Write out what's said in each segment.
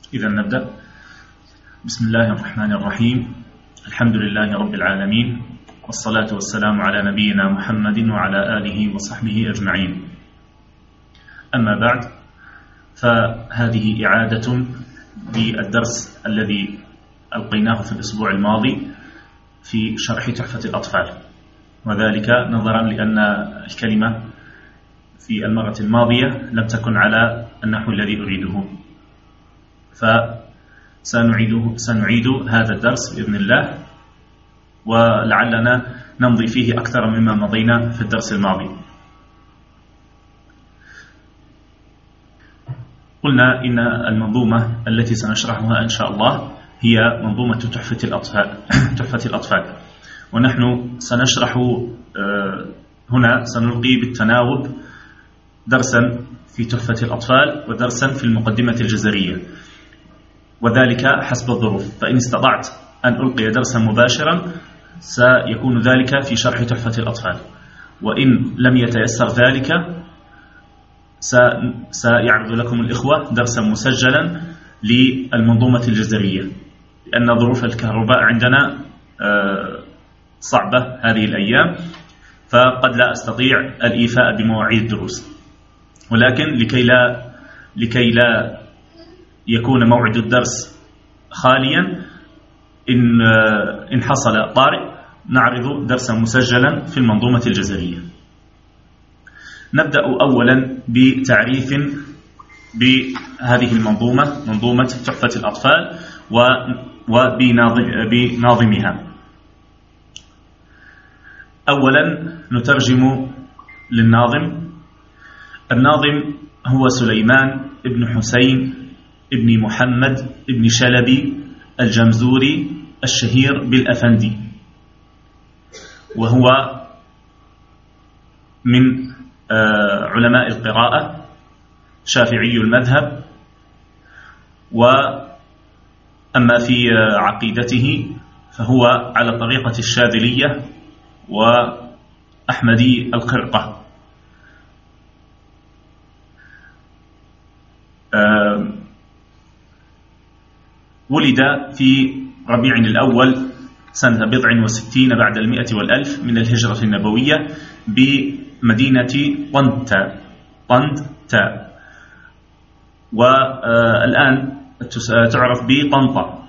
إذا نبدأ. بسم الله الرحمن الرحيم. الحمد لله رب العالمين، والصلاة والسلام على نبينا محمد وعلى آله وصحبه أجمعين. أما بعد، فهذه إعادة بالدرس الذي ألقيناه في الأسبوع الماضي في شرح تحفة الأطفال، وذلك نظرا لأن الكلمة في المرة الماضية لم تكن على النحو الذي أريده، فسنعيد هذا الدرس بإذن الله، ولعلنا نمضي فيه أكثر مما مضينا في الدرس الماضي. قلنا إن المنظومة التي سنشرحها إن شاء الله هي منظومة تحفة الأطفال، ونحن سنشرح هنا سنلقي بالتناوب درسا في تحفة الأطفال ودرسا في المقدمة الجزرية، وذلك حسب الظروف. فإن استطعت أن ألقي درسا مباشرا سيكون ذلك في شرح تحفة الأطفال، وإن لم يتيسر ذلك سيعرض لكم الإخوة درسا مسجلا للمنظومة الجزرية، لأن ظروف الكهرباء عندنا صعبة هذه الأيام، فقد لا أستطيع الإيفاء بمواعيد الدروس. ولكن لكي لا يكون موعد الدرس خاليا، إن حصل طارئ نعرض درسا مسجلا في المنظومة الجزرية. نبدأ أولا بتعريف بهذه المنظومة، منظومة تحفة الأطفال وبناظمها. أولا نترجم للناظم. الناظم هو سليمان ابن حسين ابن محمد ابن شلبي الجمزوري الشهير بالأفندي، وهو من علماء القراءة، شافعي المذهب، وأما في عقيدته فهو على طريقة الشاذلية وأحمدي الخرقة. ولد في ربيع الأول سنة 67 بعد 100 من الهجرة النبوية بمدينة طنطا، والآن تعرف بطنطا.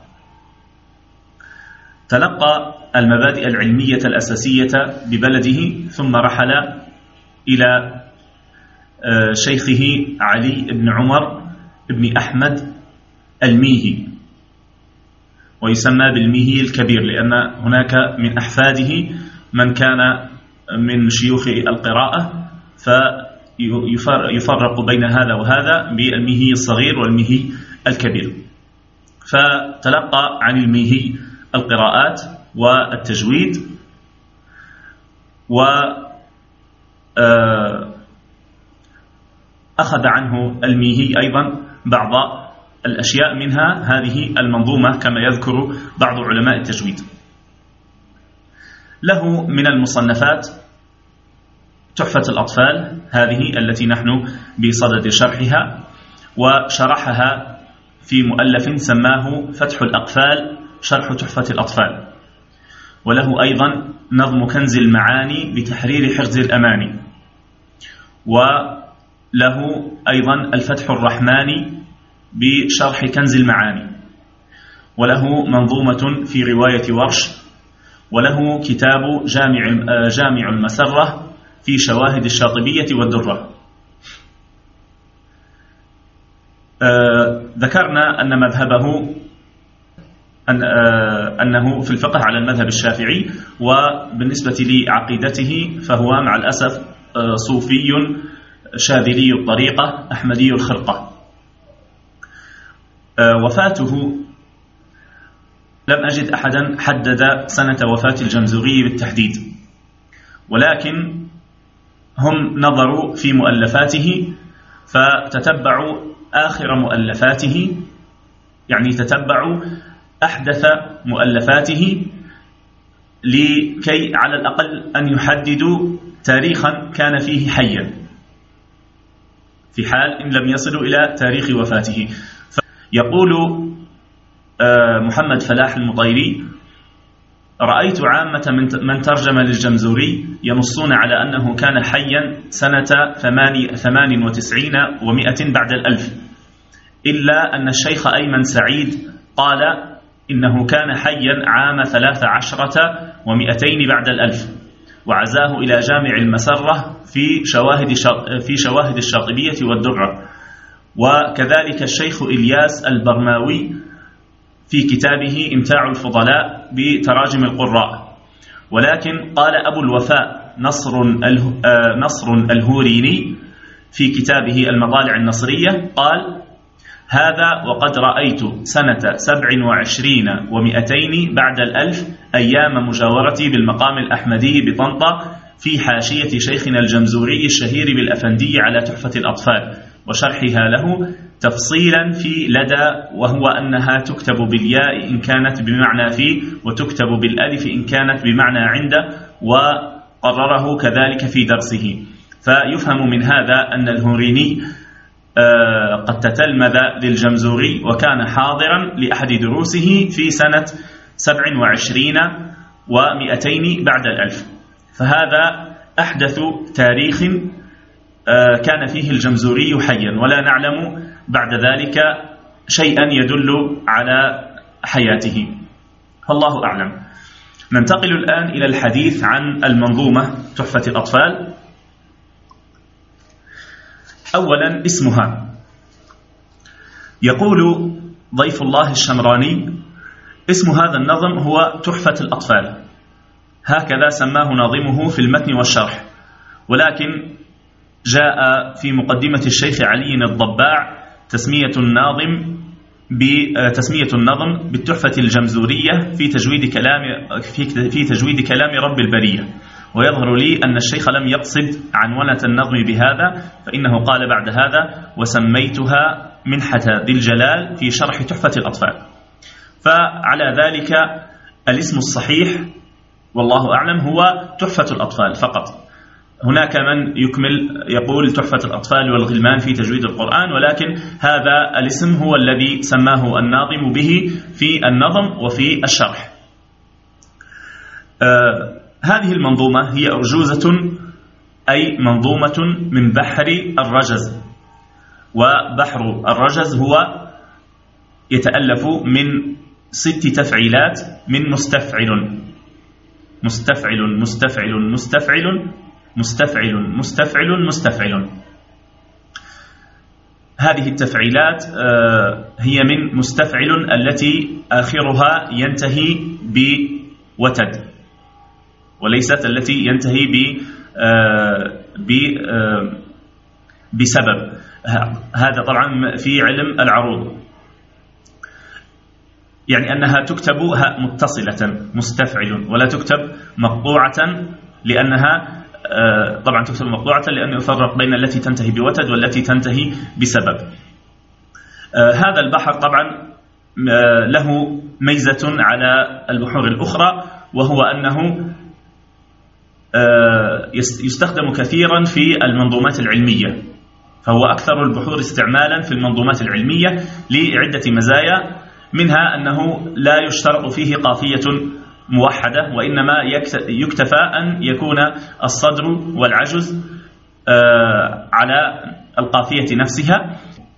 تلقى المبادئ العلمية الأساسية ببلده، ثم رحل إلى شيخه علي بن عمر بن أحمد الميهي، ويسمى بالميهي الكبير، لأن هناك من أحفاده من كان من شيوخ القراءة، فيفرق بين هذا وهذا بالميهي الصغير والميهي الكبير. فتلقى عن الميهي القراءات والتجويد، وأخذ عنه الميهي أيضا بعض الأشياء، منها هذه المنظومة كما يذكر بعض علماء التجويد. له من المصنفات تحفة الأطفال، هذه التي نحن بصدد شرحها، وشرحها في مؤلف سماه فتح الأقفال شرح تحفة الأطفال. وله أيضا نظم كنز المعاني بتحرير حرز الأماني، وله أيضا الفتح الرحماني بشرح كنز المعاني، وله منظومة في رواية ورش، وله كتاب جامع المسرة في شواهد الشاطبية والدرة. ذكرنا أن مذهبه أنه في الفقه على المذهب الشافعي، وبالنسبة لعقيدته فهو مع الأسف صوفي شاذلي الطريقة أحمدي الخرقة. وفاته لم أجد أحدا حدد سنة وفاة الجمزوري بالتحديد، ولكن هم نظروا في مؤلفاته فتتبعوا آخر مؤلفاته، يعني تتبعوا أحدث مؤلفاته، لكي على الأقل أن يحددوا تاريخا كان فيه حيا، في حال إن لم يصلوا إلى تاريخ وفاته. يقول محمد فلاح المطيري: رأيت عامة من ترجم للجمزوري ينصون على أنه كان حيا سنة 98 و100 بعد الألف، إلا أن الشيخ أيمن سعيد قال إنه كان حيا عام 13 و200 بعد الألف، وعزاه إلى جامع المسرة في شواهد الشاطبية والدرة. وكذلك الشيخ إلياس البرماوي في كتابه إمتاع الفضلاء بتراجم القراء. ولكن قال أبو الوفاء نصر الهوريني في كتابه المطالع النصرية، قال: هذا وقد رأيت سنة 27 و200 بعد الألف أيام مجاورتي بالمقام الأحمدي بطنطا في حاشية شيخنا الجمزوري الشهير بالأفندي على تحفة الأطفال وشرحها له تفصيلا في لدى، وهو أنها تكتب بالياء إن كانت بمعنى في، وتكتب بالألف إن كانت بمعنى عند، وقرره كذلك في درسه. فيفهم من هذا أن الهوريني قد تتلمذ للجمزوري وكان حاضرا لأحد دروسه في سنة 27 و200 بعد الألف. فهذا أحدث تاريخ كان فيه الجمزوري حيا، ولا نعلم بعد ذلك شيئا يدل على حياته، والله أعلم. ننتقل الآن إلى الحديث عن المنظومة تحفة الأطفال. أولا اسمها. يقول ضيف الله الشمراني: اسم هذا النظم هو تحفة الأطفال، هكذا سماه ناظمه في المتن والشرح، ولكن جاء في مقدمة الشيخ علي الضباع تسمية النظم بالتحفة الجمزورية في تجويد كلام رب البرية. ويظهر لي أن الشيخ لم يقصد عنونة النظم بهذا، فإنه قال بعد هذا: وسميتها منحة ذي الجلال في شرح تحفة الأطفال. فعلى ذلك الاسم الصحيح والله أعلم هو تحفة الأطفال فقط. هناك من يقول تحفة الأطفال والغلمان في تجويد القرآن، ولكن هذا الاسم هو الذي سماه الناظم به في النظم وفي الشرح. هذه المنظومة هي أرجوزة، أي منظومة من بحر الرجز. وبحر الرجز هو يتألف من 6 تفعيلات من مستفعل مستفعل مستفعل مستفعل مستفعل مستفعل مستفعل. هذه التفعيلات هي من مستفعل التي آخرها ينتهي بوتد، وليست التي ينتهي بسبب. هذا طبعا في علم العروض، يعني أنها تكتب هاء متصلة مستفعل، ولا تكتب مقطوعة، لأنها طبعا تكتب مقطوعة لأنه يفرق بين التي تنتهي بوتد والتي تنتهي بسبب. هذا البحر طبعا له ميزة على البحور الأخرى، وهو أنه يستخدم كثيرا في المنظومات العلمية، فهو أكثر البحور استعمالا في المنظومات العلمية لعدة مزايا، منها أنه لا يشترط فيه قافية موحدة، وإنما يكتفى أن يكون الصدر والعجز على القافية نفسها.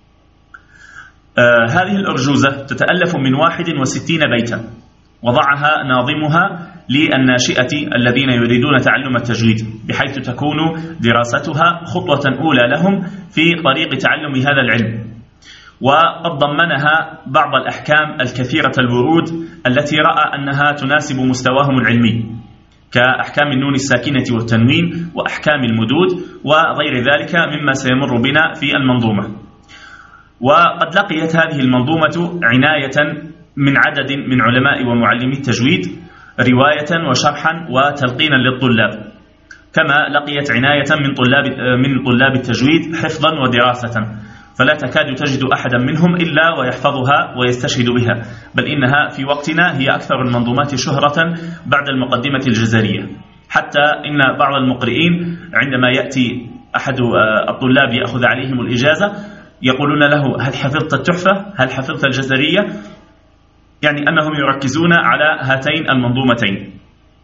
هذه الأرجوزة تتألف من 61 بيتا، وضعها ناظمها للناشئة الذين يريدون تعلم التجويد، بحيث تكون دراستها خطوة أولى لهم في طريق تعلم هذا العلم. وقد ضمنها بعض الأحكام الكثيرة الورود التي رأى أنها تناسب مستواهم العلمي، كأحكام النون الساكنة والتنوين وأحكام المدود وغير ذلك مما سيمر بنا في المنظومة. وقد لقيت هذه المنظومة عناية من عدد من علماء ومعلمي التجويد، رواية وشرحا وتلقينا للطلاب، كما لقيت عناية من طلاب التجويد حفظا ودراسة، فلا تكاد تجد أحدا منهم إلا ويحفظها ويستشهد بها، بل إنها في وقتنا هي أكثر المنظومات شهرة بعد المقدمة الجزرية، حتى إن بعض المقرئين عندما يأتي أحد الطلاب يأخذ عليهم الإجازة يقولون له هل حفظت التحفة؟ هل حفظت الجزرية؟ يعني أنهم يركزون على هاتين المنظومتين.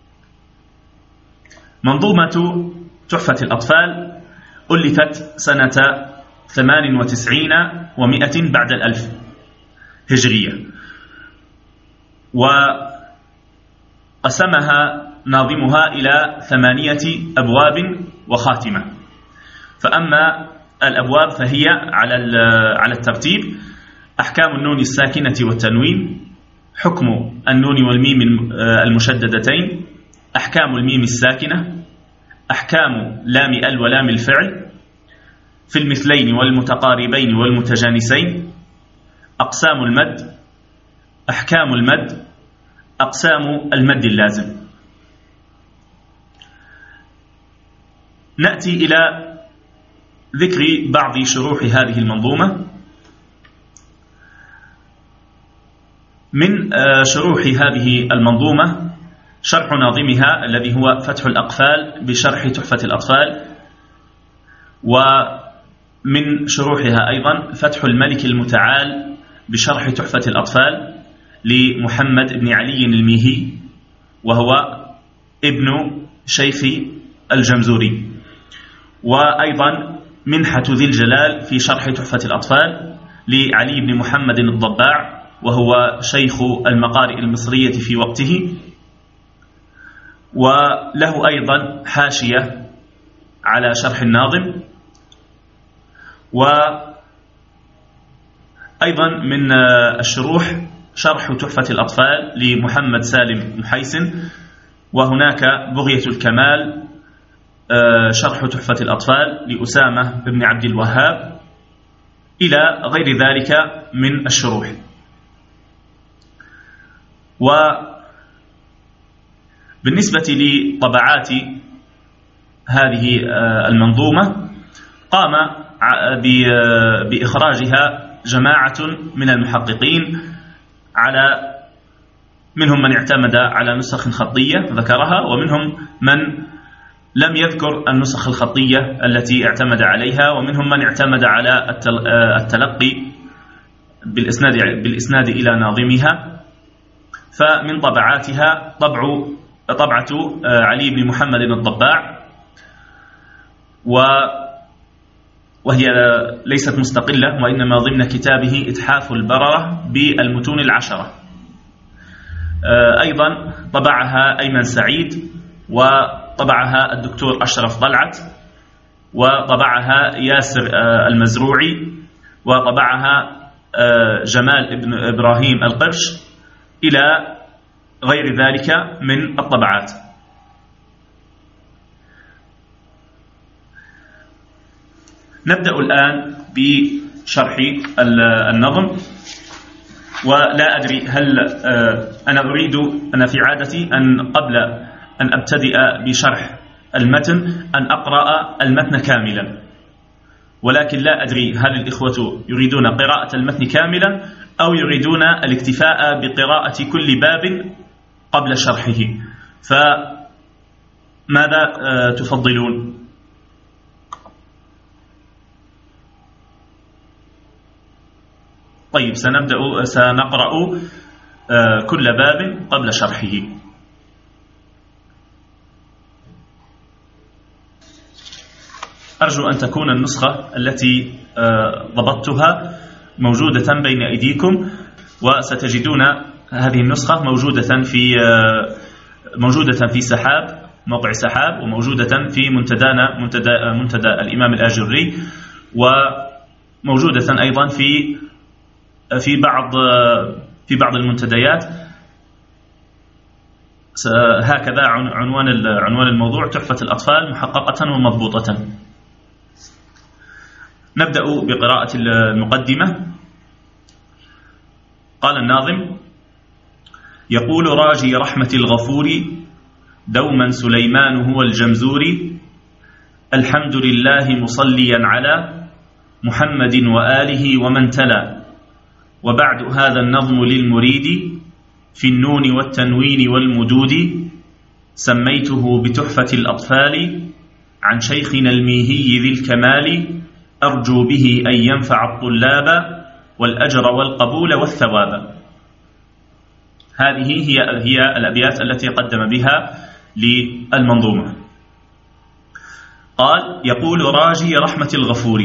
منظومة تحفة الأطفال ألفت سنة 98 و100 بعد 1000 هجرية، وقسمها ناظمها إلى 8 أبواب وخاتمة. فأما الأبواب فهي على الترتيب: أحكام النون الساكنة والتنوين، حكم النون والميم المشددتين، أحكام الميم الساكنة، أحكام لام ال ولام الفعل في المثلين والمتقاربين والمتجانسين، أقسام المد، أحكام المد، أقسام المد اللازم. نأتي إلى ذكر بعض شروح هذه المنظومة. من شروح هذه المنظومة شرح ناظمها الذي هو فتح الأقفال بشرح تحفة الأطفال، ومن شروحها أيضا فتح الملك المتعال بشرح تحفة الأطفال لمحمد بن علي الميهي، وهو ابن شيخ الجمزوري، وأيضا منحة ذي الجلال في شرح تحفة الأطفال لعلي بن محمد الضباع، وهو شيخ المقارئ المصرية في وقته، وله أيضا حاشية على شرح الناظم. وأيضا من الشروح شرح تحفة الأطفال لمحمد سالم محيسن، وهناك بغية الكمال شرح تحفة الأطفال لأسامة بن عبد الوهاب، إلى غير ذلك من الشروح. وبالنسبة لطبعات هذه المنظومة قام بإخراجها جماعة من المحققين، منهم من اعتمد على نسخ خطية ذكرها، ومنهم من لم يذكر النسخ الخطية التي اعتمد عليها، ومنهم من اعتمد على التلقي بالإسناد إلى ناظمها. فمن طبعاتها طبعة علي بن محمد الضباع، وهي ليست مستقلة، وإنما ضمن كتابه إتحاف البررة بالمتون العشرة. أيضا طبعها أيمن سعيد، وطبعها الدكتور أشرف ضلعت، وطبعها ياسر المزروعي، وطبعها جمال ابن إبراهيم القرش، إلى غير ذلك من الطبعات. نبدأ الآن بشرح النظم. ولا أدري هل أنا في عادتي أن قبل أن أبتدئ بشرح المتن أن أقرأ المتن كاملا، ولكن لا أدري هل الإخوة يريدون قراءة المتن كاملا أو يريدون الاكتفاء بقراءة كل باب قبل شرحه، فماذا تفضلون؟ طيب، سنقرأ كل باب قبل شرحه. أرجو أن تكون النسخة التي ضبطتها موجودة بين أيديكم، وستجدون هذه النسخة موجودة في سحاب، موقع سحاب، وموجودة في منتدى الإمام الآجري، وموجودة أيضا في بعض المنتديات. هكذا عنوان الموضوع: تحفة الأطفال محققة ومضبوطة. نبدأ بقراءة المقدمة. قال الناظم: يقول راجي رحمة الغفور دوما سليمان هو الجمزوري، الحمد لله مصليا على محمد وآله ومن تلا، وبعد هذا النظم للمريد في النون والتنوين والمدود، سميته بتحفة الأطفال عن شيخنا الميهي ذي الكمال، أرجو به أن ينفع الطلاب والأجر والقبول والثواب. هذه هي الأبيات التي قدم بها للمنظومة. قال: يقول راجي رحمة الغفور.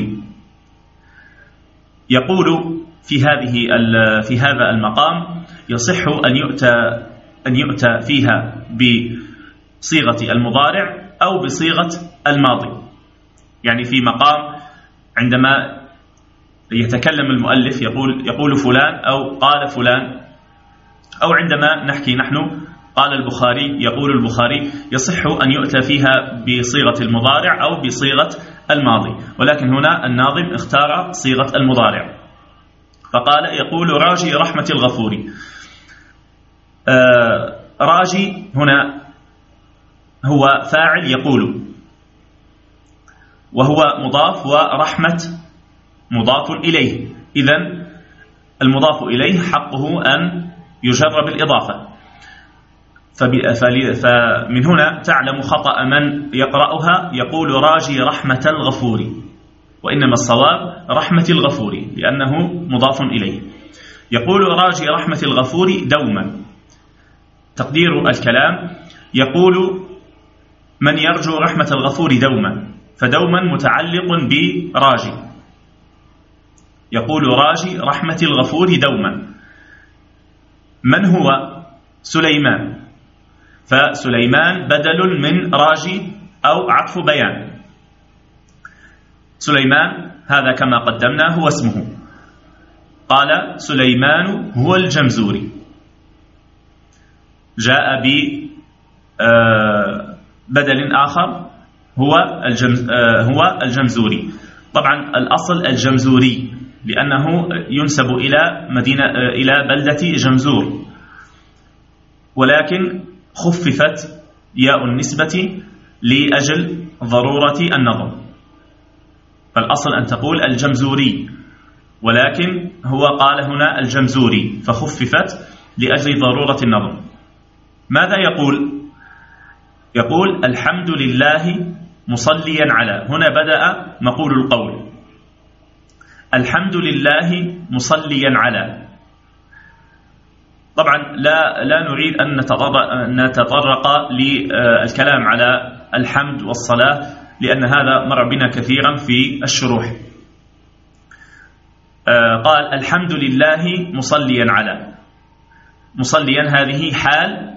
يقول في هذا المقام يصح أن يؤتى فيها بصيغة المضارع أو بصيغة الماضي. يعني في مقام عندما يتكلم المؤلف يقول فلان أو قال فلان، أو عندما نحكي نحن قال البخاري يقول البخاري، يصح أن يؤتى فيها بصيغة المضارع أو بصيغة الماضي، ولكن هنا الناظم اختار صيغة المضارع فقال: يقول راجي رحمة الغفور. راجي هنا هو فاعل يقول، وهو مضاف، ورحمة مضاف إليه، إذن المضاف إليه حقه أن يجر بالإضافة. فمن هنا تعلم خطأ من يقرأها يقول راجي رحمة الغفور، وإنما الصواب رحمة الغفور لأنه مضاف إليه. يقول راجي رحمة الغفور دوما. تقدير الكلام: يقول من يرجو رحمة الغفور دوما، فدوما متعلق براجي. يقول راجي رحمة الغفور دوما. من هو؟ سليمان، فسليمان بدل من راجي أو عطف بيان. سليمان هذا كما قدمنا هو اسمه. قال سليمان هو الجمزوري، جاء ببدل آخر هو الجمزوري. طبعا الأصل الجمزوري لأنه ينسب إلى بلدة جمزور، ولكن خففت ياء النسبة لأجل ضرورة النظم، فالأصل أن تقول الجمزوري، ولكن هو قال هنا الجمزوري فخففت لأجل ضرورة النظم. ماذا يقول؟ يقول الحمد لله مصليا على. هنا بدأ مقول القول، الحمد لله مصليا على. طبعا لا نريد أن نتطرق للكلام على الحمد والصلاة، لأن هذا مر بنا كثيرا في الشروح. قال الحمد لله مصليا على. مصليا هذه حال،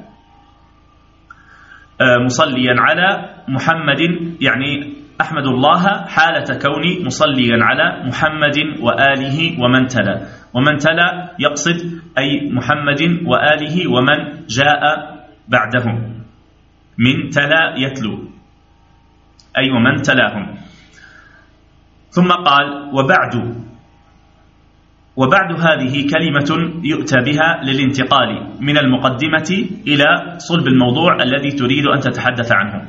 مصليا على محمد، يعني أحمد الله حالة كوني مصليا على محمد وآله ومن تلا. ومن تلا يقصد أي محمد وآله ومن جاء بعدهم، من تلا يتلو، أي ومن تلاهم. ثم قال وبعد هذه كلمة يؤتى بها للانتقال من المقدمة إلى صلب الموضوع الذي تريد أن تتحدث عنه.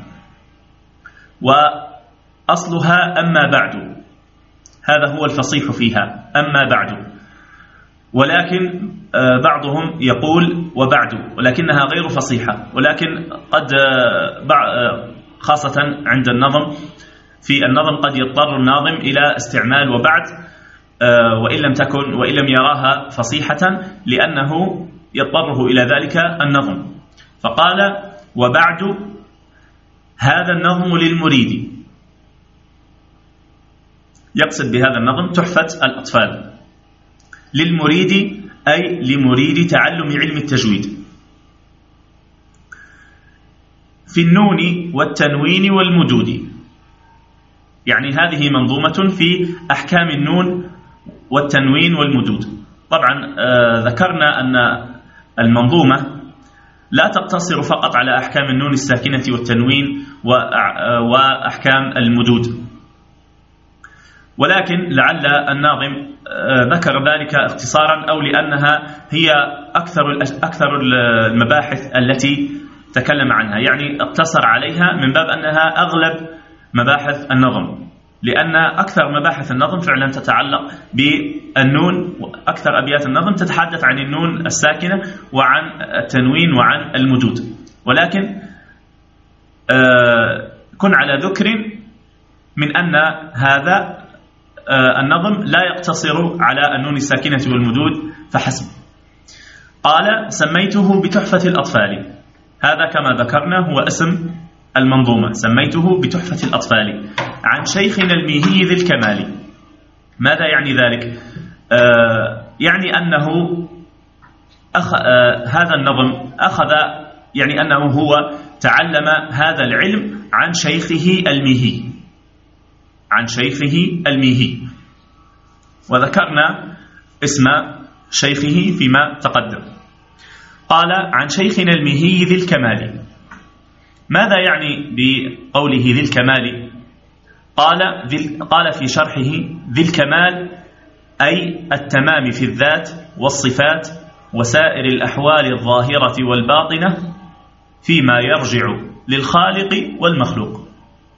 وأصلها أما بعد، هذا هو الفصيح فيها، أما بعد، ولكن بعضهم يقول وبعد، ولكنها غير فصيحة. ولكن قد خاصة عند النظم، في النظم قد يضطر الناظم إلى استعمال وبعد وإن لم يراها فصيحة، لأنه يضطره إلى ذلك النظم. فقال وبعد هذا النظم للمريد، يقصد بهذا النظم تحفة الأطفال. للمريد أي لمريد تعلم علم التجويد، في النون والتنوين والمدود. يعني هذه منظومة في أحكام النون والتنوين والمدود. طبعا ذكرنا أن المنظومة لا تقتصر فقط على أحكام النون الساكنة والتنوين وأحكام المدود، ولكن لعل الناظم ذكر ذلك اختصارا، أو لأنها هي أكثر المباحث التي تكلم عنها، يعني اقتصر عليها من باب أنها أغلب مباحث النظم، لأن أكثر مباحث النظم فعلا تتعلق بالنون، وأكثر أبيات النظم تتحدث عن النون الساكنة وعن التنوين وعن المدود. ولكن كن على ذكر من أن هذا النظم لا يقتصر على النون الساكنة والمدود فحسب. قال: سميته بتحفة الأطفال. هذا كما ذكرنا هو اسم المنظومة، سميته بتحفة الأطفال عن شيخنا الميهي ذي الكمال. ماذا يعني ذلك؟ يعني أنه هذا النظم أخذ، يعني أنه هو تعلم هذا العلم عن شيخه الميهي، عن شيخه الميهي، وذكرنا اسم شيخه فيما تقدم. قال: عن شيخنا الميهي ذي الكمال. ماذا يعني بقوله ذي الكمال؟ قال في شرحه: ذي الكمال أي التمام في الذات والصفات وسائر الأحوال الظاهرة والباطنة فيما يرجع للخالق والمخلوق.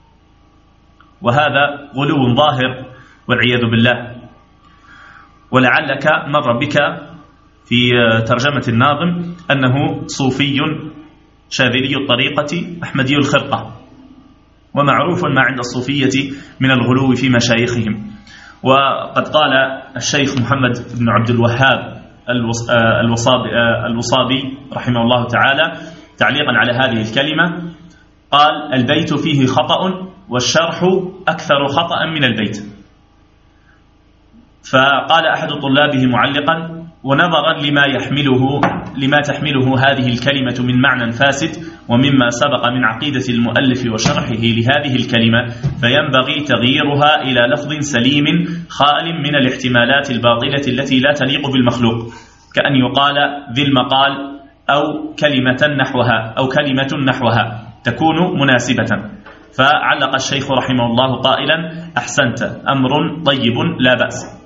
وهذا غلو ظاهر والعياذ بالله. ولعلك مر بك في ترجمة الناظم أنه صوفي شاذلي الطريقة أحمدي الخرقة، ومعروف ما عند الصوفية من الغلو في مشايخهم. وقد قال الشيخ محمد بن عبد الوهاب الوصابي رحمه الله تعالى تعليقا على هذه الكلمة، قال: البيت فيه خطأ والشرح أكثر خطأ من البيت. فقال أحد طلابه معلقا: ونظرا لما تحمله هذه الكلمة من معنى فاسد ومما سبق من عقيدة المؤلف وشرحه لهذه الكلمة، فينبغي تغييرها إلى لفظ سليم خال من الاحتمالات الباطلة التي لا تليق بالمخلوق، كأن يقال ذي المقال أو كلمة نحوها تكون مناسبة. فعلق الشيخ رحمه الله قائلا: أحسنت، أمر طيب لا بأس.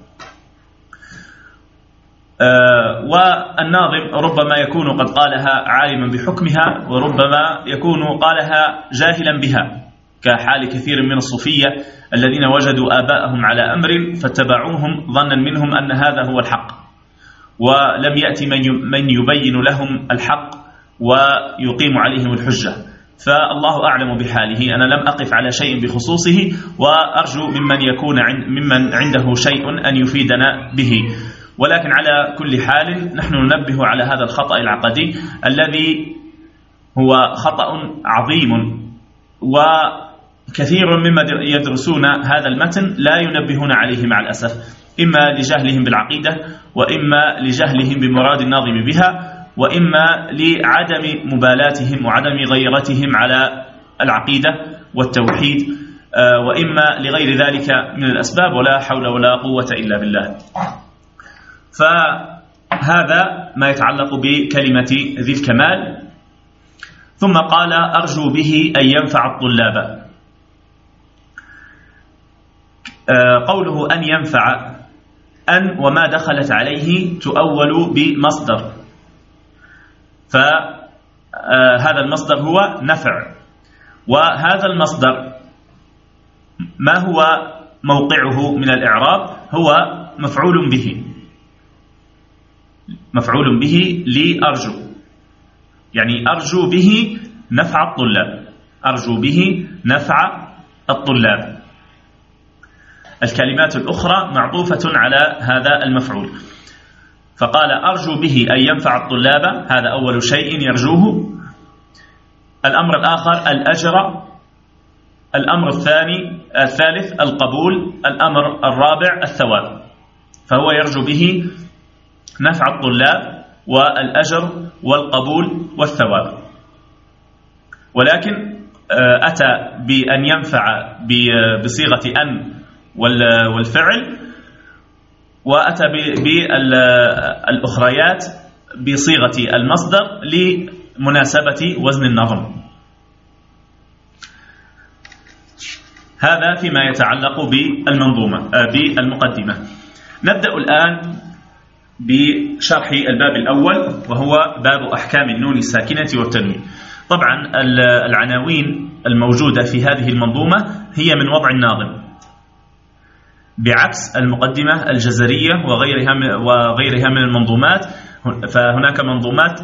والناظم ربما يكون قد قالها عالما بحكمها، وربما يكون قالها جاهلا بها، كحال كثير من الصوفية الذين وجدوا آباءهم على أمر فاتبعوهم ظنا منهم أن هذا هو الحق، ولم يأتي من يبين لهم الحق ويقيم عليهم الحجة. فالله أعلم بحاله، أنا لم أقف على شيء بخصوصه، وأرجو ممن عنده شيء أن يفيدنا به. ولكن على كل حال نحن ننبه على هذا الخطأ العقدي الذي هو خطأ عظيم، وكثير مما يدرسون هذا المتن لا ينبهون عليه مع الأسف، إما لجهلهم بالعقيدة، وإما لجهلهم بمراد الناظم بها، وإما لعدم مبالاتهم وعدم غيرتهم على العقيدة والتوحيد، وإما لغير ذلك من الأسباب، ولا حول ولا قوة إلا بالله. فهذا ما يتعلق بكلمة ذي الكمال. ثم قال: أرجو به أن ينفع الطلاب. قوله أن ينفع، أن وما دخلت عليه تؤول بمصدر، فهذا المصدر هو نفع، وهذا المصدر ما هو موقعه من الإعراب؟ هو مفعول به، مفعول به لأرجو، يعني أرجو به نفع الطلاب، أرجو به نفع الطلاب. الكلمات الأخرى معطوفة على هذا المفعول. فقال: أرجو به أن ينفع الطلاب، هذا أول شيء يرجوه. الأمر الآخر الأجر، الأمر الثالث القبول، الأمر الرابع الثواب. فهو يرجو به نفع الطلاب والأجر والقبول والثواب. ثم أتى بأن ينفع بصيغة أن والفعل، وأتى بالأخريات بصيغة المصدر لمناسبة وزن النظم. هذا فيما يتعلق بالمقدمة. نبدأ الآن بشرح الباب الأول، وهو باب أحكام النون الساكنة والتنوين. طبعا العناوين الموجودة في هذه المنظومة هي من وضع الناظم، بعكس المقدمة الجزرية وغيرها من المنظومات. فهناك منظومات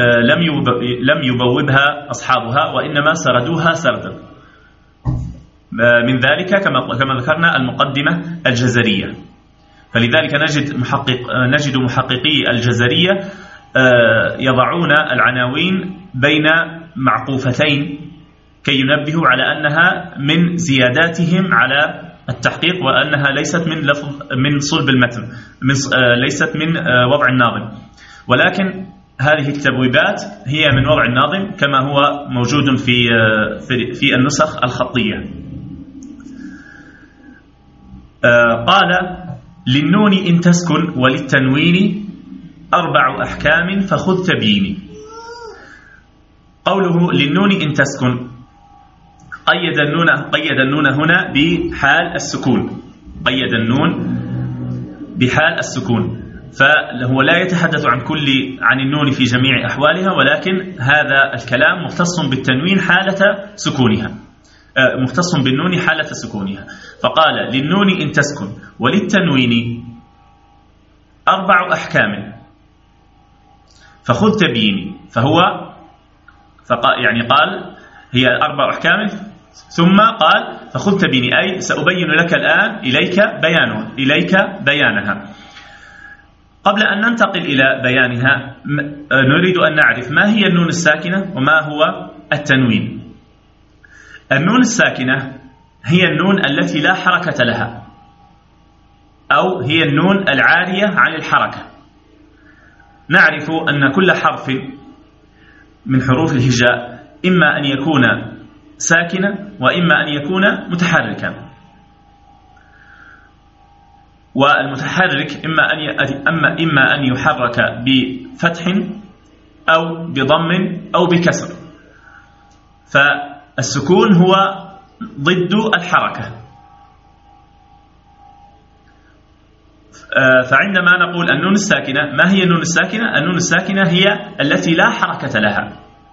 لم يبوبها أصحابها، وإنما سردوها سردا. من ذلك كما ذكرنا المقدمة الجزرية. فلذلك نجد محققي الجزرية يضعون العناوين بين معقوفتين كي ينبهوا على أنها من زياداتهم على التحقيق، وأنها ليست من صلب المتن، ليست من وضع الناظم، ولكن هذه التبويبات هي من وضع الناظم كما هو موجود في النسخ الخطية. قال: للنون إن تسكن وللتنوين 4 أحكام فخذ تبييني. قوله للنون إن تسكن قيد النون هنا بحال السكون، قيد النون بحال السكون، فهو لا يتحدث عن النون في جميع أحوالها، ولكن هذا الكلام مختص بالتنوين حالة سكونها، مختص بالنون حالة سكونها. فقال للنون إن تسكن وللتنوين 4 أحكام فخذ تبييني. يعني قال هي 4 أحكام، ثم قال فخذ تبييني، أي سأبين لك الآن إليك بيانها. قبل أن ننتقل إلى بيانها نريد أن نعرف ما هي النون الساكنة وما هو التنوين. النون الساكنة هي النون التي لا حركة لها، أو هي النون العارية عن الحركة. نعرف أن كل حرف من حروف الهجاء إما أن يكون ساكنا وإما أن يكون متحركا، والمتحرك إما أن يحرك بفتح أو بضم أو بكسر، فالسكون هو ضد الحركة. فعندما نقول النون الساكنة، ما هي النون الساكنة؟ النون الساكنة هي التي لا حركة لها.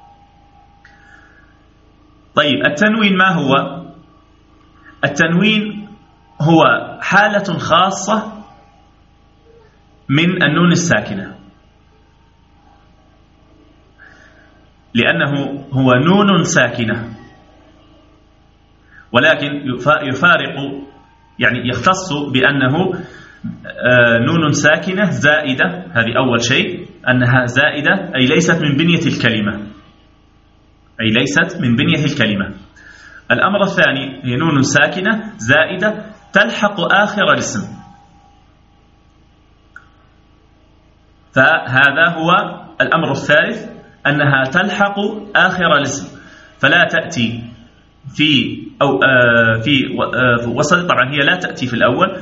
طيب التنوين ما هو؟ التنوين هو حالة خاصة من النون الساكنة، لأنه هو نون ساكنة، ولكن يفارق، يعني يختص بأنه نون ساكنة زائدة. هذه أول شيء، أنها زائدة أي ليست من بنية الكلمة، الأمر الثاني هي نون ساكنة زائدة تلحق آخر الاسم، فهذا هو الأمر الثالث، أنها تلحق آخر الاسم، فلا تأتي في وسط. طبعا هي لا تأتي في الأول،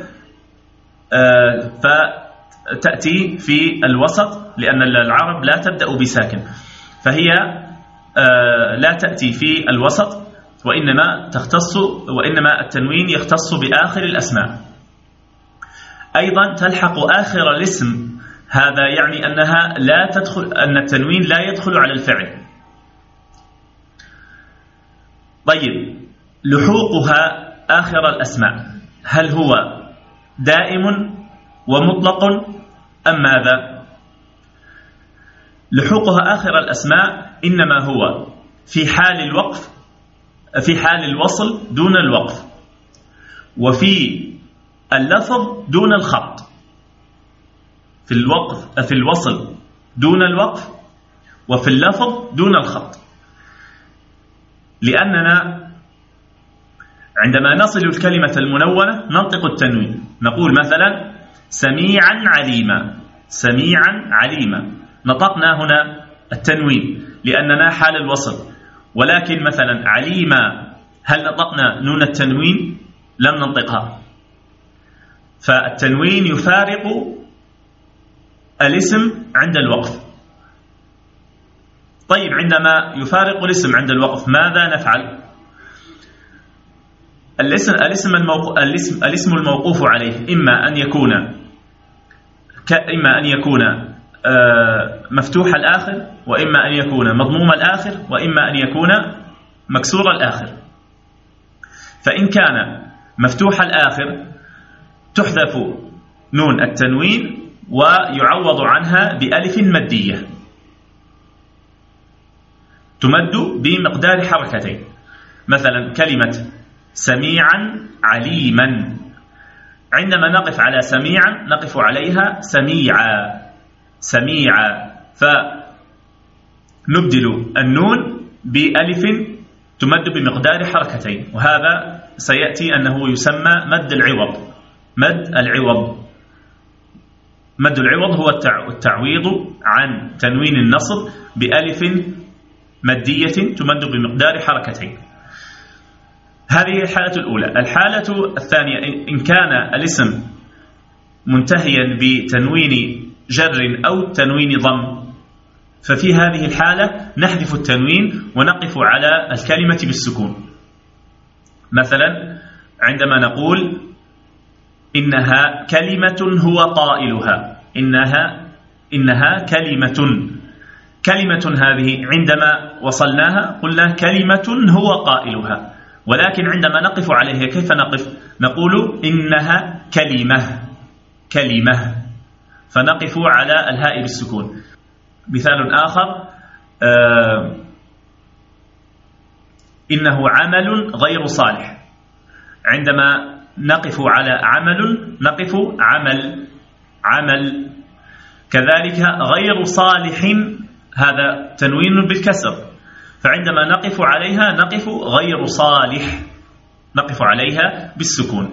فتأتي في الوسط، لأن العرب لا تبدأ بساكن، فهي لا تأتي في الوسط، وإنما التنوين يختص بآخر الأسماء. أيضا تلحق آخر الاسم، هذا يعني أن التنوين لا يدخل على الفعل. طيب لحوقها آخر الأسماء، هل هو دائم ومطلق أم ماذا؟ لحوقها آخر الأسماء إنما هو في حال الوصل دون الوقف، وفي اللفظ دون الخط. في الوصل دون الوقف، وفي اللفظ دون الخط. لأننا عندما نصل الكلمة المنونة ننطق التنوين، نقول مثلا سميعا عليما، نطقنا هنا التنوين لأننا حال الوصل. ولكن مثلا عليما، هل نطقنا نون التنوين؟ لم ننطقها، فالتنوين يفارق الاسم عند الوقف. طيب عندما يفارق الاسم عند الوقف ماذا نفعل؟ الاسم الموقوف عليه إما أن يكون مفتوح الآخر، وإما أن يكون مضموم الآخر، وإما أن يكون مكسور الآخر. فإن كان مفتوح الآخر تحذف نون التنوين ويعوض عنها بألف مدية تمد بمقدار حركتين. مثلا كلمة سميعا عليما. عندما نقف على سميعا نقف عليها سميعا سميعا، فنبدل النون بألف تمد بمقدار حركتين، وهذا سيأتي أنه يسمى مد العوض. مد العوض، مد العوض هو التعويض عن تنوين النصب بألف مدية تمد بمقدار حركتين. هذه الحالة الأولى. الحالة الثانية إن كان الاسم منتهيا بتنوين جر أو تنوين ضم، ففي هذه الحالة نحذف التنوين ونقف على الكلمة بالسكون. مثلا عندما نقول إنها كلمة هو قائلها، إنها كلمة. كلمة هذه عندما وصلناها قلنا كلمة هو قائلها، ولكن عندما نقف عليها كيف نقف؟ نقول إنها كلمة، فنقف على الهاء بالسكون. مثال آخر، إنه عمل غير صالح. عندما نقف على عمل نقف عمل. كذلك غير صالح، هذا تنوين بالكسر، فعندما نقف عليها نقف غير صالح، نقف عليها بالسكون.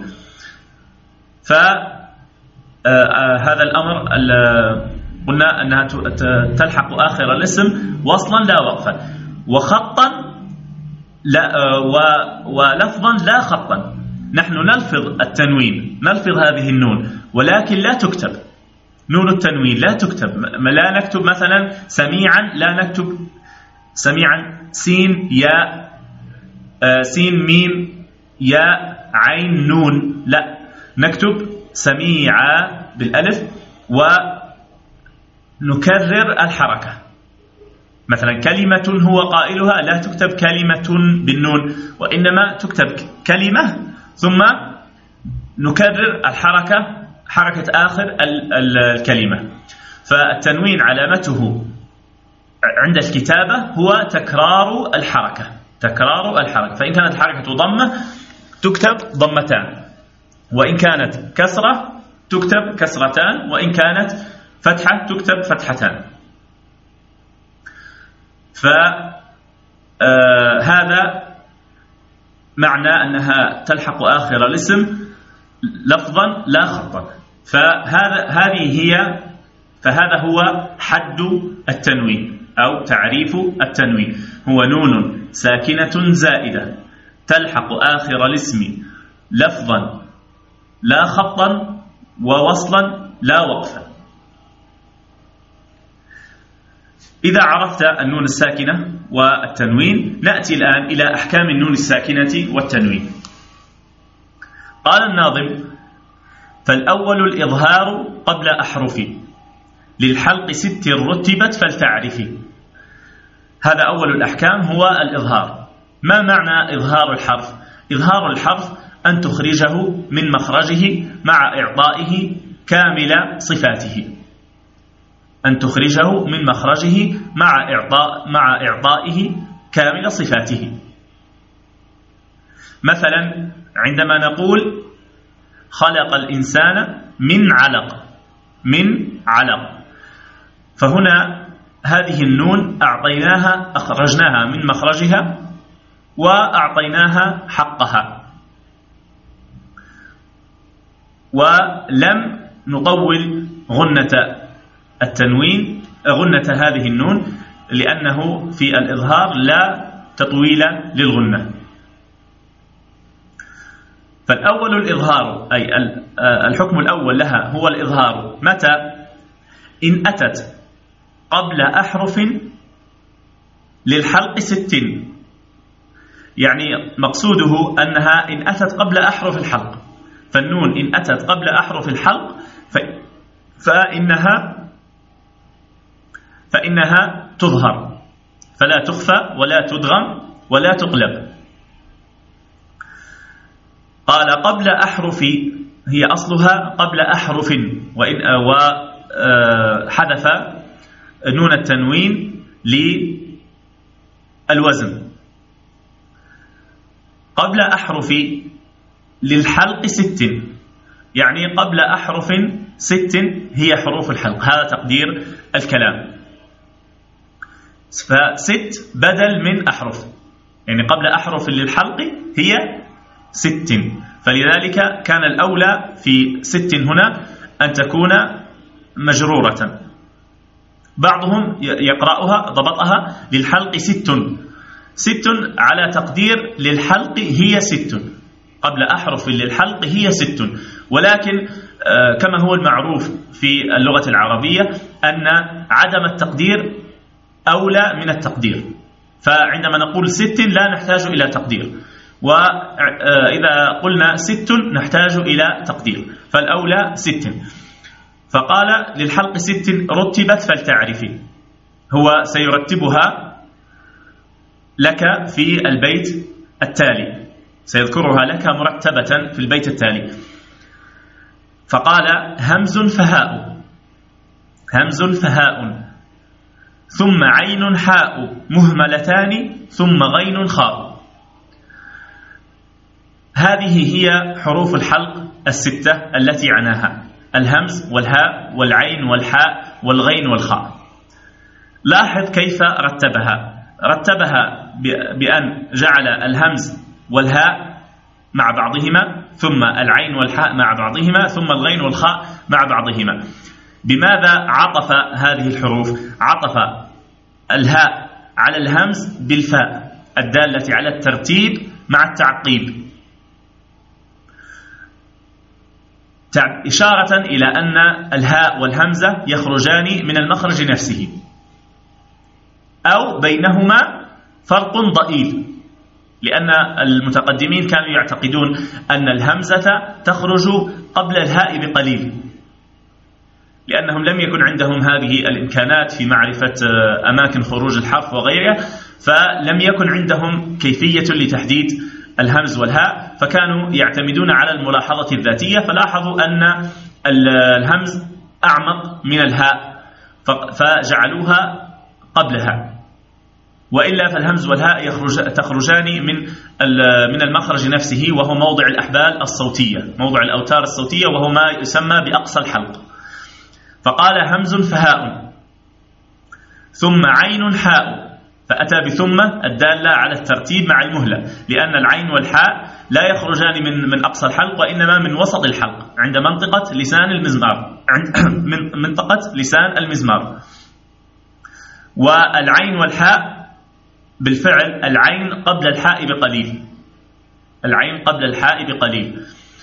فهذا الأمر قلنا أنها تلحق آخر الاسم وصلا لا وقفا، وخطا لا، ولفظا لا خطا. نحن نلفظ التنوين، نلفظ هذه النون، ولكن لا تكتب نون التنوين، لا تكتب. لا نكتب مثلا سميعا، لا نكتب سميعا سين ياء سين ميم ياء عين نون، لا، نكتب سميعا بالألف ونكرر الحركة. مثلا كلمة هو قائلها لا تكتب كلمة بالنون، وإنما تكتب كلمة ثم نكرر الحركة، حركة آخر الكلمة. فالتنوين علامته عند الكتابة هو تكرار الحركة، فإن كانت الحركة ضمة تكتب ضمتان، وإن كانت كسرة تكتب كسرتان، وإن كانت فتحة تكتب فتحتان. فهذا معنى أنها تلحق آخر الاسم لفظا لا خطا. فهذا هو حد التنوين أو تعريف التنوين، هو نون ساكنة زائدة تلحق آخر الاسم لفظا لا خطا ووصلا لا وقفا. إذا عرفت النون الساكنة والتنوين نأتي الآن إلى أحكام النون الساكنة والتنوين. قال الناظم: فالأول الإظهار قبل أحرف، للحلق 6 رتبت فلتعرفي. هذا أول الأحكام، هو الإظهار. ما معنى إظهار الحرف؟ إظهار الحرف أن تخرجه من مخرجه مع إعطائه كامل صفاته، أن تخرجه من مخرجه مع إعطائه كامل صفاته. مثلا عندما نقول خلق الإنسان من علق، فهنا هذه النون أخرجناها من مخرجها وأعطيناها حقها، ولم نطول غنة التنوين، غنة هذه النون، لأنه في الإظهار لا تطويل للغنة. فالأول الإظهار، أي الحكم الأول لها هو الإظهار. متى؟ إن أتت قبل أحرف للحلق 6، يعني مقصوده أنها إن أتت قبل أحرف الحلق، فالنون إن أتت قبل أحرف الحلق فإنها تظهر، فلا تخفى ولا تدغم ولا تقلب. قال قبل أحرف، هي أصلها قبل أحرف، وحذف نون التنوين للوزن. قبل أحرف للحلق 6، يعني قبل أحرف 6 هي حروف الحلق، هذا تقدير الكلام. ف6 بدل من أحرف، يعني قبل أحرف للحلق هي 6، فلذلك كان الأولى في 6 هنا أن تكون مجرورة. بعضهم يقرأها ضبطها للحلق 6 على تقدير للحلق هي 6، قبل أحرف للحلق هي 6، ولكن كما هو المعروف في اللغة العربية أن عدم التقدير أولى من التقدير، فعندما نقول 6 لا نحتاج إلى تقدير، وإذا قلنا 6 نحتاج إلى تقدير، فالأولى 6. فقال للحلق 6 رتبت فلتعرفي، هو سيرتبها لك في البيت التالي، سيذكرها لك مرتبة في البيت التالي. فقال همز فهاء، همز فهاء، ثم عين حاء مهملتان، ثم غين خاء. هذه هي حروف الحلق 6 التي عناها: الهمز والهاء والعين والحاء والغين والخاء. لاحظ كيف رتبها بأن جعل الهمز والهاء مع بعضهما، ثم العين والحاء مع بعضهما، ثم الغين والخاء مع بعضهما. بماذا عطف هذه الحروف؟ عطف الهاء على الهمز بالفاء الدالة على الترتيب مع التعقيب، إشارة إلى أن الهاء والهمزة يخرجان من المخرج نفسه، أو بينهما فرق ضئيل، لأن المتقدمين كانوا يعتقدون أن الهمزة تخرج قبل الهاء بقليل، لأنهم لم يكن عندهم هذه الإمكانات في معرفة أماكن خروج الحرف وغيرها، فلم يكن عندهم كيفية لتحديد الهمز والهاء، فكانوا يعتمدون على الملاحظة الذاتية، فلاحظوا أن الهمز أعمق من الهاء فجعلوها قبلها، وإلا فالهمز والهاء تخرجان من المخرج نفسه، وهو موضع الأحبال الصوتية، موضع الأوتار الصوتية، وهو ما يسمى بأقصى الحلق. فقال همز فهاء، ثم عين حاء، فأتى بثم الدالة على الترتيب مع المهلة، لأن العين والحاء لا يخرجان من أقصى الحلق، وإنما من وسط الحلق عند منطقة لسان المزمار، من منطقة لسان المزمار. والعين والحاء بالفعل العين قبل الحاء بقليل، العين قبل الحاء بقليل.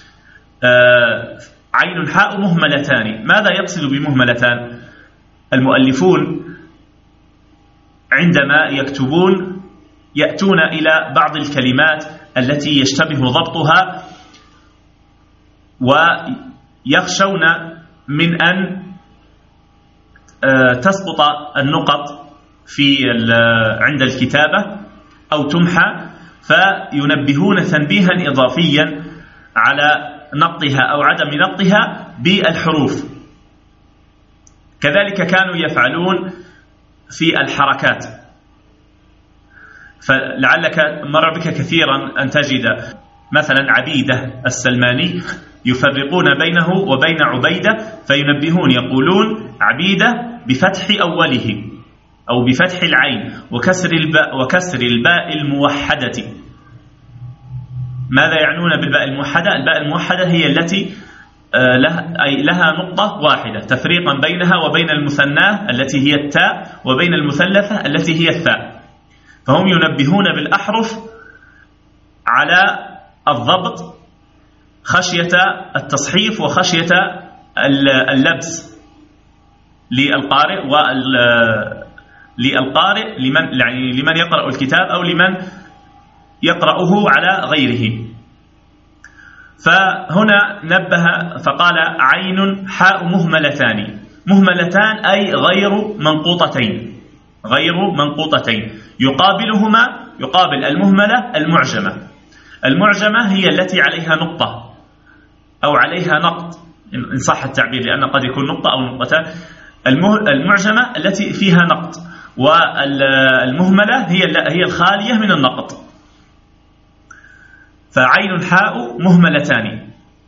عين حاء مهملتان، ماذا يقصد بمهملتان؟ المؤلفون عندما يكتبون يأتون إلى بعض الكلمات التي يشتبه ضبطها، ويخشون من أن تسقط النقط عند الكتابة أو تمحى، فينبهون تنبيها إضافيا على نقطها أو عدم نقطها بالحروف. كذلك كانوا يفعلون في الحركات، فلعلك مر بك كثيرا أن تجد مثلا عبيدة السلماني يفرقون بينه وبين عبيدة، فينبهون يقولون عبيدة بفتح أوله أو بفتح العين وكسر الباء الموحدة. ماذا يعنون بالباء الموحدة؟ الباء الموحدة هي التي لها نقطة واحدة، تفريقا بينها وبين المثناة التي هي التاء، وبين المثلثة التي هي الثاء. فهم ينبهون بالأحرف على الضبط خشية التصحيف وخشية اللبس للقارئ لمن يقرأ الكتاب أو لمن يقرأه على غيره. فهنا نبه فقال عين حاء مهملتان، مهملتان أي غير منقوطتين، غير منقوطتين. يقابل المهملة المعجمة. المعجمة هي التي عليها نقطة أو عليها نقط إن صح التعبير، لأن قد يكون نقطة أو نقطتان. المعجمة التي فيها نقط، والمهملة هي الخالية من النقط. فعين حاء مهملتان،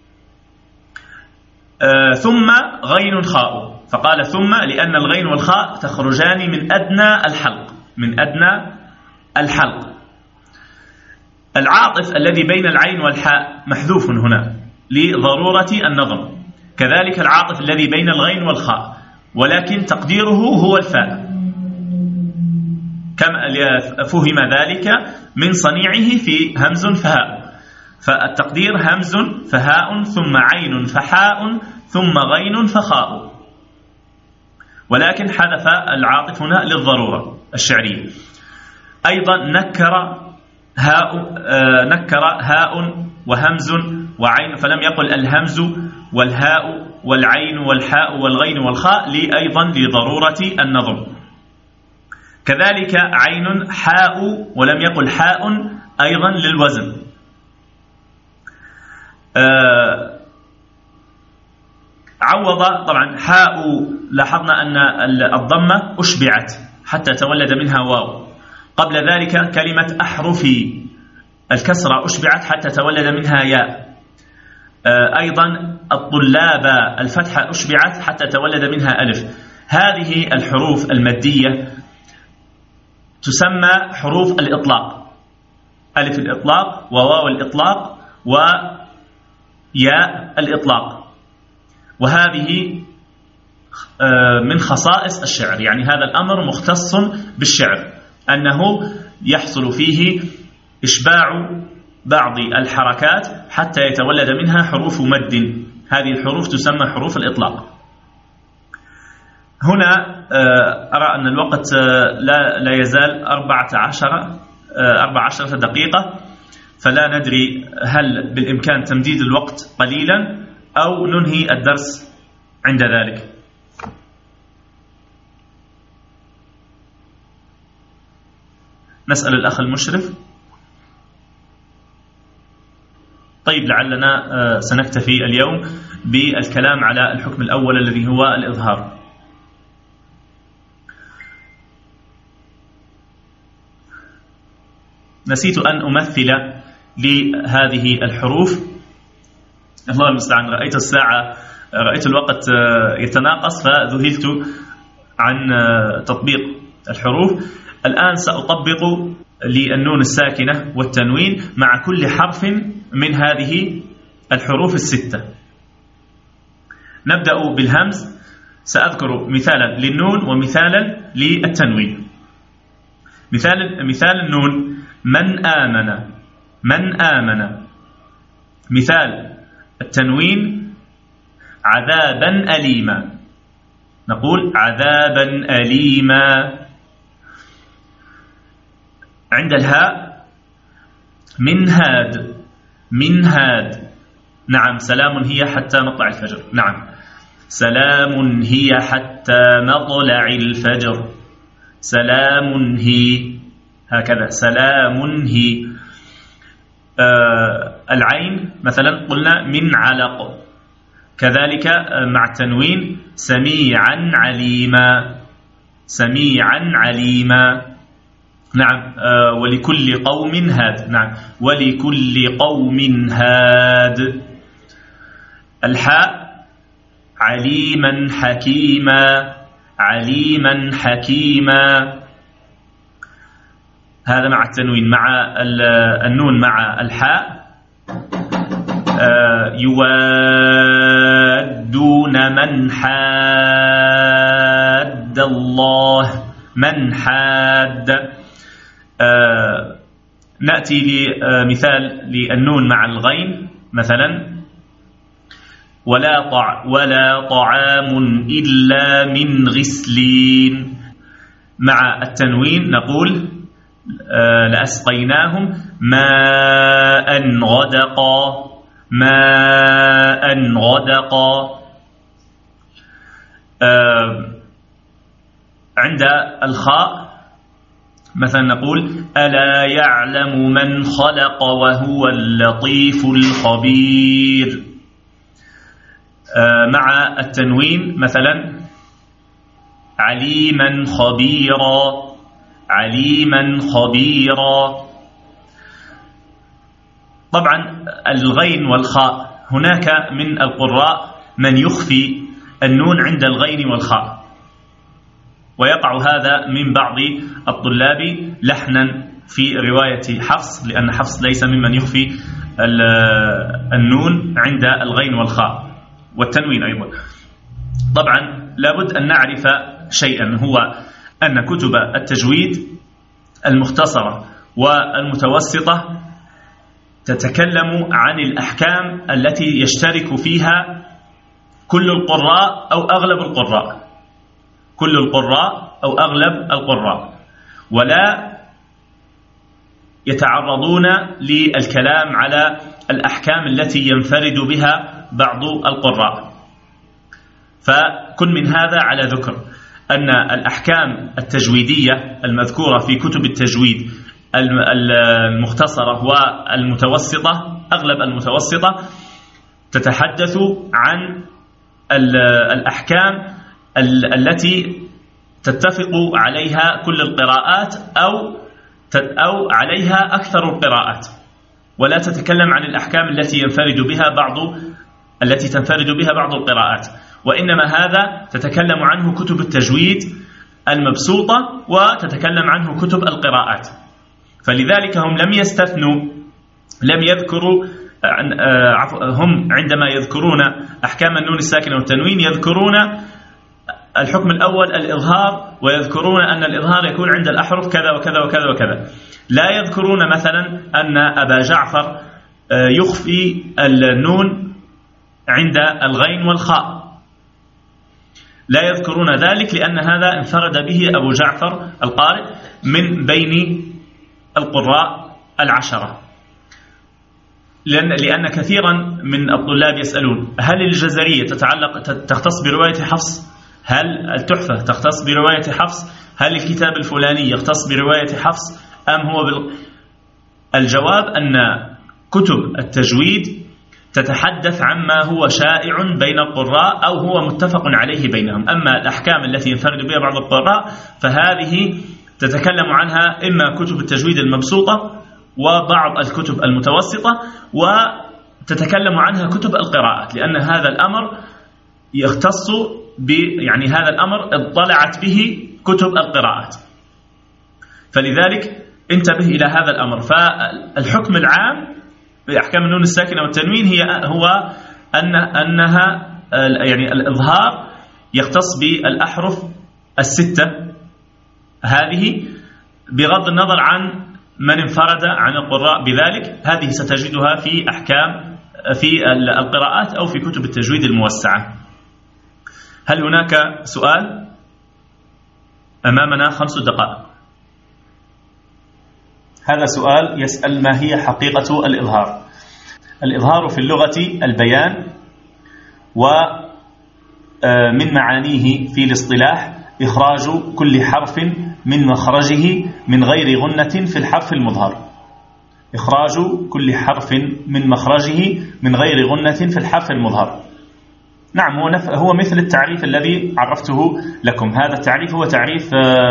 ثم غين خاء، فقال ثم لأن الغين والخاء تخرجان من أدنى الحلق، من أدنى الحلق. العاطف الذي بين العين والحاء محذوف هنا لضرورة النظم، كذلك العاطف الذي بين الغين والخاء، ولكن تقديره هو الفاء، كما فهم ذلك من صنيعه في همز فهاء، فالتقدير همز فهاء ثم عين فحاء ثم غين فخاء، ولكن حذف العاطف هنا للضرورة الشعرية. أيضا نكر هاء وهمز وعين، فلم يقل الهمز والهاء والعين والحاء والغين والخاء أيضا لضرورة النظم. كذلك عين حاء ولم يقل حاء أيضا للوزن. عوض طبعا حاء، لاحظنا أن الضمة أشبعت حتى تولد منها واو، قبل ذلك كلمة أحرفي الكسرة أشبعت حتى تولد منها ياء، أيضا الطلاب الفتحة أشبعت حتى تولد منها ألف. هذه الحروف المادية تسمى حروف الإطلاق، ألف الإطلاق وواو الإطلاق وياء الإطلاق، وهذه من خصائص الشعر، يعني هذا الأمر مختص بالشعر، أنه يحصل فيه إشباع بعض الحركات حتى يتولد منها حروف مد، هذه الحروف تسمى حروف الإطلاق. هنا أرى أن الوقت لا يزال 14 دقيقة، فلا ندري هل بالإمكان تمديد الوقت قليلا أو ننهي الدرس عند ذلك. نسأل الأخ المشرف. طيب، لعلنا سنكتفي اليوم بالكلام على الحكم الأول الذي هو الإظهار. نسيت أن أمثل لهذه الحروف، الله المستعان. رأيت الوقت يتناقص فذهلت عن تطبيق الحروف. الآن سأطبق للنون الساكنة والتنوين مع كل حرف من هذه الحروف الستة. نبدأ بالهمز، سأذكر مثالا للنون ومثالا للتنوين. مثال النون: من آمن، من آمن. مثال التنوين: عذابا أليما، نقول عذابا أليما. عند الهاء: منهاد، منهاد. نعم، سلام هي حتى مطلع الفجر. نعم، سلام هي حتى مطلع الفجر، سلام هي، هكذا سلام هي. العين مثلا قلنا من علق، كذلك مع التنوين: سميعا عليما، سميعا عليما. نعم، ولكل قوم هاد. نعم، ولكل قوم هاد. الحاء: عليما حكيما، عليما حكيما. هذا مع التنوين. مع النون مع الحاء: يوادون من حاد الله، من حاد. نأتي لمثال للنون مع الغين، مثلا: ولا طعام إلا من غسلين. مع التنوين نقول: لأسقيناهم ماء غدقا، ماء غدقا. عند الخاء مثلا نقول: ألا يعلم من خلق وهو اللطيف الخبير. مع التنوين مثلا: عليما خبيرا، عليما خبيرا. طبعا الغين والخاء هناك من القراء من يخفي النون عند الغين والخاء، ويقع هذا من بعض الطلاب لحنا في رواية حفص، لأن حفص ليس ممن يخفي النون عند الغين والخاء والتنوين أيضا. طبعا لابد أن نعرف شيئا، هو أن كتب التجويد المختصرة والمتوسطة تتكلم عن الأحكام التي يشترك فيها كل القراء أو أغلب القراء، كل القراء أو أغلب القراء، ولا يتعرضون للكلام على الأحكام التي ينفرد بها بعض القراء. فكن من هذا على ذكر أن الأحكام التجويدية المذكورة في كتب التجويد المختصرة والمتوسطة، أغلب المتوسطة، تتحدث عن الأحكام التي تتفق عليها كل القراءات أو عليها أكثر القراءات، ولا تتكلم عن الأحكام التي تنفرد بها بعض القراءات، وإنما هذا تتكلم عنه كتب التجويد المبسوطة وتتكلم عنه كتب القراءات. فلذلك هم لم يذكروا هم عندما يذكرون أحكام النون الساكنة والتنوين يذكرون الحكم الأول الإظهار، ويذكرون أن الإظهار يكون عند الأحرف كذا وكذا وكذا وكذا. لا يذكرون مثلا أن أبا جعفر يخفي النون عند الغين والخاء، لا يذكرون ذلك، لأن هذا انفرد به أبو جعفر القارئ من بين القراء العشرة. لأن كثيرا من الطلاب يسألون: هل الجزرية تختص برواية حفص؟ هل التحفة تختص برواية حفص؟ هل الكتاب الفلاني يختص برواية حفص أم هو الجواب أن كتب التجويد تتحدث عما هو شائع بين القراء أو هو متفق عليه بينهم. أما الأحكام التي ينفرد بها بعض القراء فهذه تتكلم عنها إما كتب التجويد المبسوطة وبعض الكتب المتوسطة، وتتكلم عنها كتب القراءات، لأن هذا الأمر يختص يعني هذا الأمر اطلعت به كتب القراءات. فلذلك انتبه إلى هذا الأمر. فالحكم العام بأحكام النون الساكنة والتنوين هو أنها يعني الإظهار يختص بالأحرف الستة هذه، بغض النظر عن من انفرد عن القراء بذلك. هذه ستجدها في أحكام في القراءات أو في كتب التجويد الموسعة. هل هناك سؤال؟ أمامنا 5 دقائق. هذا سؤال يسأل: ما هي حقيقة الإظهار؟ الإظهار في اللغة البيان، ومن معانيه في الاصطلاح إخراج كل حرف من مخرجه من غير غنة في الحرف المظهر. إخراج كل حرف من مخرجه من غير غنة في الحرف المظهر. نعم، هو مثل التعريف الذي عرفته لكم. هذا التعريف هو تعريف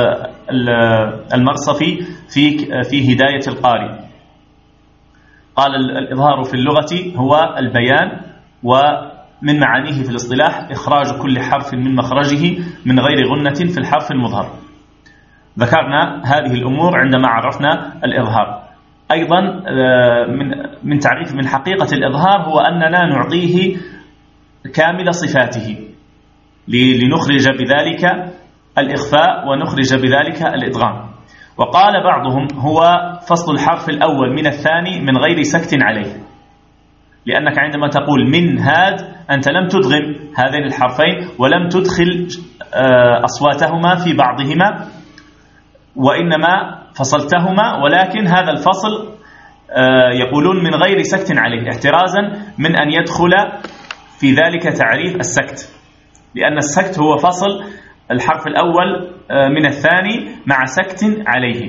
المرصفي في هداية القارئ. قال: الإظهار في اللغة هو البيان، ومن معانيه في الاصطلاح إخراج كل حرف من مخرجه من غير غنة في الحرف المظهر. ذكرنا هذه الأمور عندما عرفنا الإظهار. أيضا من حقيقة الإظهار هو أننا نعطيه كامل صفاته لنخرج بذلك الإخفاء ونخرج بذلك الإدغام. وقال بعضهم: هو فصل الحرف الأول من الثاني من غير سكت عليه، لأنك عندما تقول من هاد أنت لم تدغم هذين الحرفين ولم تدخل أصواتهما في بعضهما، وإنما فصلتهما، ولكن هذا الفصل يقولون من غير سكت عليه، احترازا من أن يدخل في ذلك تعريف السكت، لأن السكت هو فصل الحرف الأول من الثاني مع سكت عليه.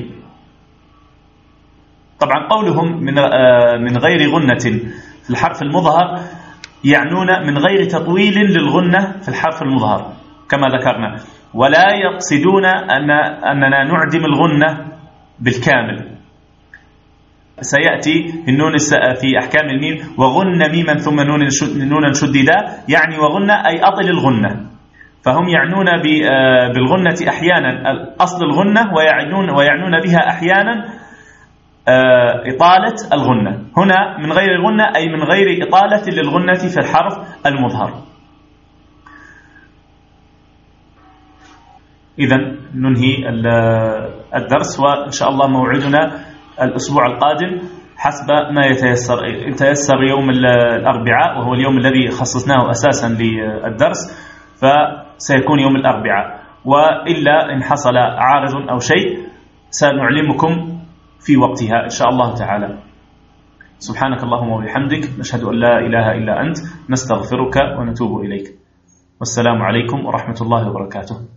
طبعا قولهم من غير غنة في الحرف المظهر يعنون من غير تطويل للغنة في الحرف المظهر كما ذكرنا، ولا يقصدون أننا نعدم الغنة بالكامل، سيأتي في أحكام الميم وغن ميما ثم نونا شددا، يعني وغن أي أطل الغنة، فهم يعنون بالغنة أحيانا أصل الغنة ويعنون بها أحيانا إطالة الغنة. هنا من غير غنة أي من غير إطالة للغنة في الحرف المظهر. إذن ننهي الدرس، وإن شاء الله موعدنا الأسبوع القادم حسب ما يتيسر يوم الأربعاء، وهو اليوم الذي خصصناه أساسا للدرس، فسيكون يوم الأربعاء، وإلا إن حصل عارض أو شيء سنعلمكم في وقتها إن شاء الله تعالى. سبحانك اللهم وبحمدك، نشهد أن لا إله إلا أنت، نستغفرك ونتوب إليك، والسلام عليكم ورحمة الله وبركاته.